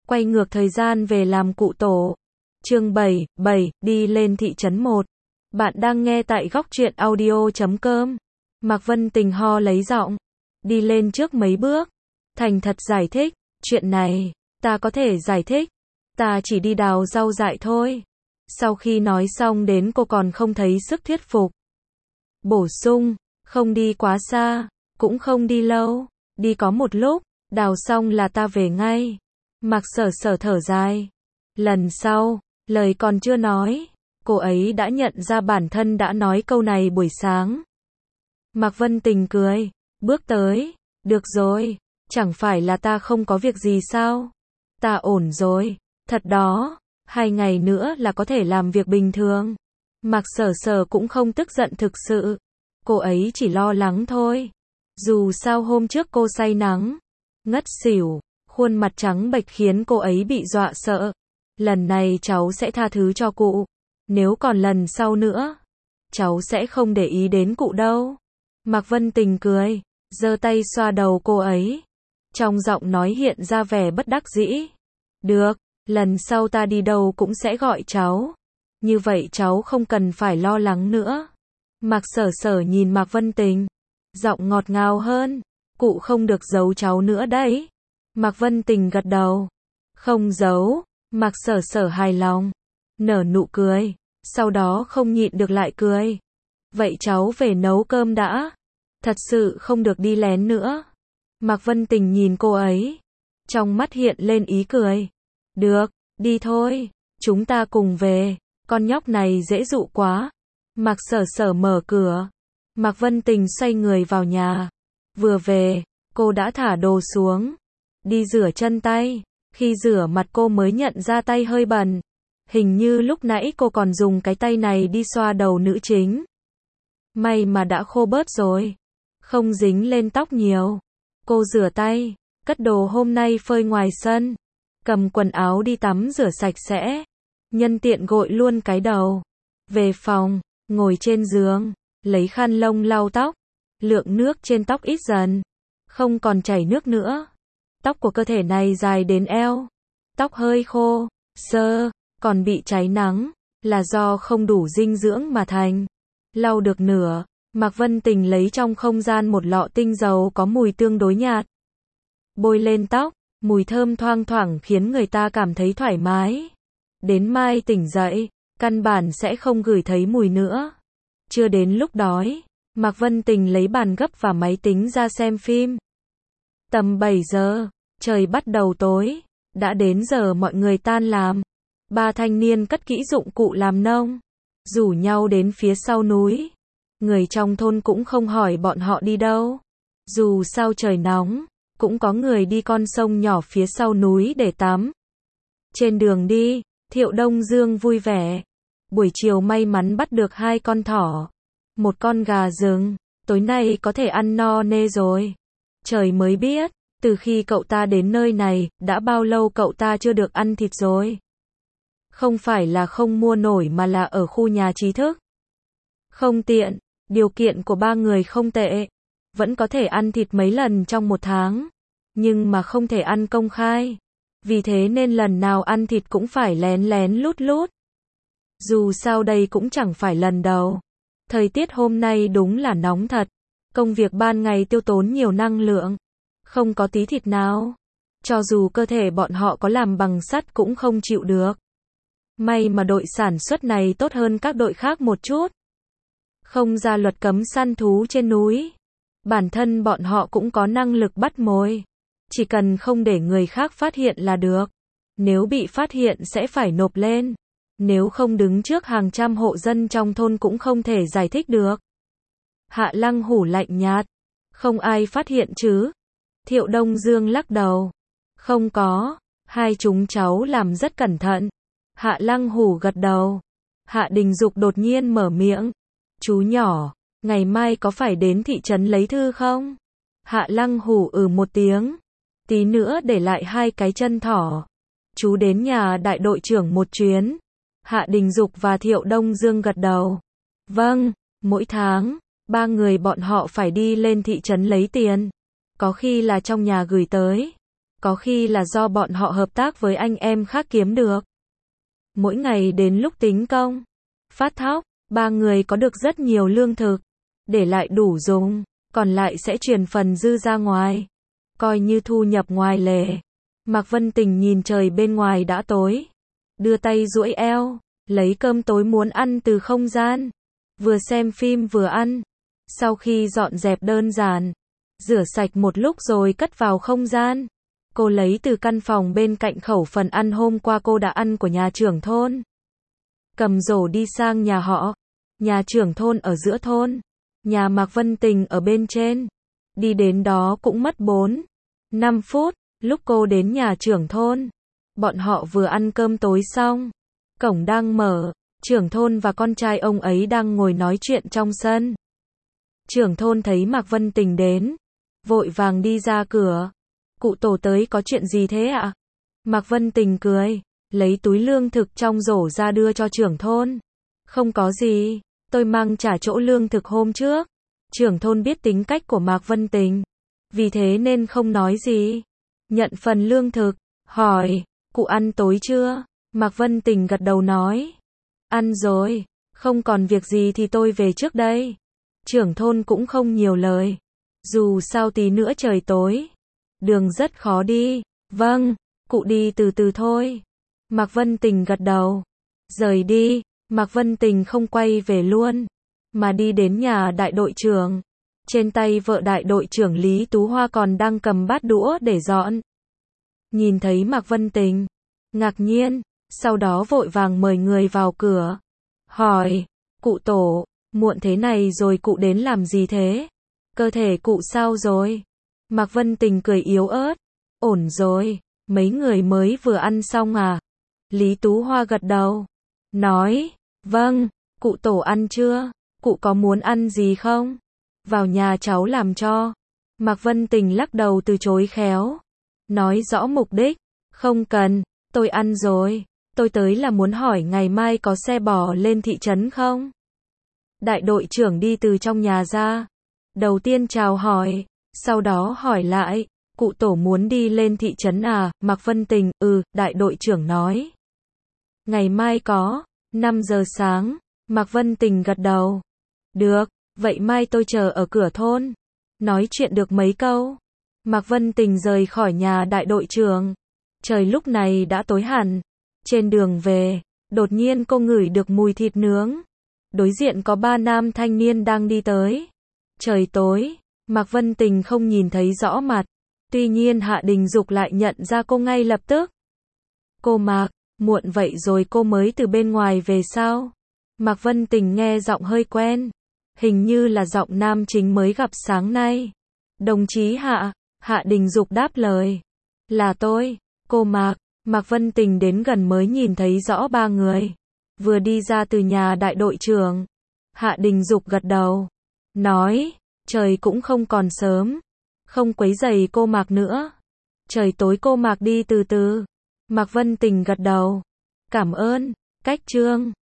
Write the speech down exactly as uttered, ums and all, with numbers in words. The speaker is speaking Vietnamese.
Quay ngược thời gian về làm cụ tổ. Chương bảy, bảy, đi lên thị trấn một. Bạn đang nghe tại góc truyện audio chấm com. Mạc Vân Tình ho lấy giọng, đi lên trước mấy bước, thành thật giải thích, chuyện này, ta có thể giải thích, ta chỉ đi đào rau dại thôi. Sau khi nói xong đến cô còn không thấy sức thuyết phục. Bổ sung, không đi quá xa, cũng không đi lâu, đi có một lúc, đào xong là ta về ngay. Mạc Sở Sở thở dài. Lần sau, lời còn chưa nói, cô ấy đã nhận ra bản thân đã nói câu này buổi sáng. Mạc Vân Tình cười, bước tới, được rồi, chẳng phải là ta không có việc gì sao? Ta ổn rồi, thật đó, hai ngày nữa là có thể làm việc bình thường. Mạc Sở Sở cũng không tức giận thực sự, cô ấy chỉ lo lắng thôi. Dù sao hôm trước cô say nắng, ngất xỉu, khuôn mặt trắng bệch khiến cô ấy bị dọa sợ. Lần này cháu sẽ tha thứ cho cụ, nếu còn lần sau nữa, cháu sẽ không để ý đến cụ đâu. Mạc Vân Tình cười, giơ tay xoa đầu cô ấy, trong giọng nói hiện ra vẻ bất đắc dĩ. Được, lần sau ta đi đâu cũng sẽ gọi cháu, như vậy cháu không cần phải lo lắng nữa. Mạc Sở Sở nhìn Mạc Vân Tình, giọng ngọt ngào hơn, cụ không được giấu cháu nữa đấy. Mạc Vân Tình gật đầu, không giấu. Mạc Sở Sở hài lòng, nở nụ cười, sau đó không nhịn được lại cười. Vậy cháu về nấu cơm đã, thật sự không được đi lén nữa. Mạc Vân Tình nhìn cô ấy, trong mắt hiện lên ý cười. Được, đi thôi, chúng ta cùng về, con nhóc này dễ dụ quá. Mạc Sở Sở mở cửa, Mạc Vân Tình xoay người vào nhà. Vừa về, cô đã thả đồ xuống, đi rửa chân tay. Khi rửa mặt cô mới nhận ra tay hơi bẩn. Hình như lúc nãy cô còn dùng cái tay này đi xoa đầu nữ chính. May mà đã khô bớt rồi, không dính lên tóc nhiều. Cô rửa tay, cất đồ hôm nay phơi ngoài sân, cầm quần áo đi tắm rửa sạch sẽ, nhân tiện gội luôn cái đầu. Về phòng, ngồi trên giường, lấy khăn lông lau tóc. Lượng nước trên tóc ít dần, không còn chảy nước nữa. Tóc của cơ thể này dài đến eo, tóc hơi khô, sơ, còn bị cháy nắng, là do không đủ dinh dưỡng mà thành. Lau được nửa, Mạc Vân Tình lấy trong không gian một lọ tinh dầu có mùi tương đối nhạt. Bôi lên tóc, mùi thơm thoang thoảng khiến người ta cảm thấy thoải mái. Đến mai tỉnh dậy, căn bản sẽ không ngửi thấy mùi nữa. Chưa đến lúc đói, Mạc Vân Tình lấy bàn gấp và máy tính ra xem phim. Tầm bảy giờ, trời bắt đầu tối, đã đến giờ mọi người tan làm. Ba thanh niên cất kỹ dụng cụ làm nông, rủ nhau đến phía sau núi. Người trong thôn cũng không hỏi bọn họ đi đâu. Dù sao trời nóng, cũng có người đi con sông nhỏ phía sau núi để tắm. Trên đường đi, Thiệu Đông Dương vui vẻ. Buổi chiều may mắn bắt được hai con thỏ, một con gà rừng, tối nay có thể ăn no nê rồi. Trời mới biết, từ khi cậu ta đến nơi này, đã bao lâu cậu ta chưa được ăn thịt rồi. Không phải là không mua nổi mà là ở khu nhà trí thức. Không tiện, điều kiện của ba người không tệ. Vẫn có thể ăn thịt mấy lần trong một tháng. Nhưng mà không thể ăn công khai. Vì thế nên lần nào ăn thịt cũng phải lén lén lút lút. Dù sao đây cũng chẳng phải lần đầu. Thời tiết hôm nay đúng là nóng thật. Công việc ban ngày tiêu tốn nhiều năng lượng. Không có tí thịt nào. Cho dù cơ thể bọn họ có làm bằng sắt cũng không chịu được. May mà đội sản xuất này tốt hơn các đội khác một chút. Không ra luật cấm săn thú trên núi. Bản thân bọn họ cũng có năng lực bắt mồi. Chỉ cần không để người khác phát hiện là được. Nếu bị phát hiện sẽ phải nộp lên. Nếu không đứng trước hàng trăm hộ dân trong thôn cũng không thể giải thích được. Hạ Lăng Hủ lạnh nhạt. Không ai phát hiện chứ? Thiệu Đông Dương lắc đầu. Không có, hai chúng cháu làm rất cẩn thận. Hạ Lăng Hủ gật đầu. Hạ Đình Dục đột nhiên mở miệng. Chú nhỏ, ngày mai có phải đến thị trấn lấy thư không? Hạ Lăng Hủ ừ một tiếng. Tí nữa để lại hai cái chân thỏ. Chú đến nhà đại đội trưởng một chuyến. Hạ Đình Dục và Thiệu Đông Dương gật đầu. Vâng, mỗi tháng, ba người bọn họ phải đi lên thị trấn lấy tiền. Có khi là trong nhà gửi tới, Có khi là do bọn họ hợp tác với anh em khác kiếm được. Mỗi ngày đến lúc tính công, phát thóc, ba người có được rất nhiều lương thực, để lại đủ dùng, còn lại sẽ chuyển phần dư ra ngoài, coi như thu nhập ngoài lề. Mạc Vân Tình nhìn trời bên ngoài đã tối, đưa tay duỗi eo, lấy cơm tối muốn ăn từ không gian, vừa xem phim vừa ăn. Sau khi dọn dẹp đơn giản, rửa sạch một lúc rồi cất vào không gian, cô lấy từ căn phòng bên cạnh khẩu phần ăn hôm qua cô đã ăn của nhà trưởng thôn. Cầm rổ đi sang nhà họ, nhà trưởng thôn ở giữa thôn, nhà Mạc Vân Tình ở bên trên. Đi đến đó cũng mất bốn, năm phút, lúc cô đến nhà trưởng thôn, bọn họ vừa ăn cơm tối xong, cổng đang mở, trưởng thôn và con trai ông ấy đang ngồi nói chuyện trong sân. Trưởng thôn thấy Mạc Vân Tình đến, vội vàng đi ra cửa. Cụ tổ tới có chuyện gì thế ạ? Mạc Vân Tình cười, lấy túi lương thực trong rổ ra đưa cho trưởng thôn. Không có gì, tôi mang trả chỗ lương thực hôm trước. Trưởng thôn biết tính cách của Mạc Vân Tình, vì thế nên không nói gì. Nhận phần lương thực, hỏi, cụ ăn tối chưa? Mạc Vân Tình gật đầu nói, ăn rồi, không còn việc gì thì tôi về trước đây. Trưởng thôn cũng không nhiều lời, dù sao tí nữa trời tối, đường rất khó đi. Vâng, cụ đi từ từ thôi. Mạc Vân Tình gật đầu, rời đi. Mạc Vân Tình không quay về luôn, mà đi đến nhà đại đội trưởng. Trên tay vợ đại đội trưởng Lý Tú Hoa còn đang cầm bát đũa để dọn. Nhìn thấy Mạc Vân Tình, ngạc nhiên, sau đó vội vàng mời người vào cửa. Hỏi, cụ tổ, muộn thế này rồi cụ đến làm gì thế? Cơ thể cụ sao rồi? Mạc Vân Tình cười yếu ớt, ổn rồi, mấy người mới vừa ăn xong à? Lý Tú Hoa gật đầu, nói, vâng, cụ tổ ăn chưa? Cụ có muốn ăn gì không? Vào nhà cháu làm cho. Mạc Vân Tình lắc đầu từ chối khéo, nói rõ mục đích, không cần, tôi ăn rồi, tôi tới là muốn hỏi ngày mai có xe bò lên thị trấn không? Đại đội trưởng đi từ trong nhà ra, đầu tiên chào hỏi, sau đó hỏi lại, cụ tổ muốn đi lên thị trấn à? Mạc Vân Tình, ừ, đại đội trưởng nói. Ngày mai có, năm giờ sáng, Mạc Vân Tình gật đầu. Được, vậy mai tôi chờ ở cửa thôn. Nói chuyện được mấy câu, Mạc Vân Tình rời khỏi nhà đại đội trưởng. Trời lúc này đã tối hẳn. Trên đường về, đột nhiên cô ngửi được mùi thịt nướng. Đối diện có ba nam thanh niên đang đi tới. Trời tối, Mạc Vân Tình không nhìn thấy rõ mặt. Tuy nhiên Hạ Đình Dục lại nhận ra cô ngay lập tức. Cô Mạc, muộn vậy rồi cô mới từ bên ngoài về sao? Mạc Vân Tình nghe giọng hơi quen. Hình như là giọng nam chính mới gặp sáng nay. Đồng chí Hạ, Hạ Đình Dục đáp lời. Là tôi, cô Mạc. Mạc Vân Tình đến gần mới nhìn thấy rõ ba người. Vừa đi ra từ nhà đại đội trưởng. Hạ Đình Dục gật đầu, nói, trời cũng không còn sớm, không quấy rầy cô Mạc nữa. Trời tối cô Mạc đi từ từ. Mạc Vân Tình gật đầu, cảm ơn, cách trương.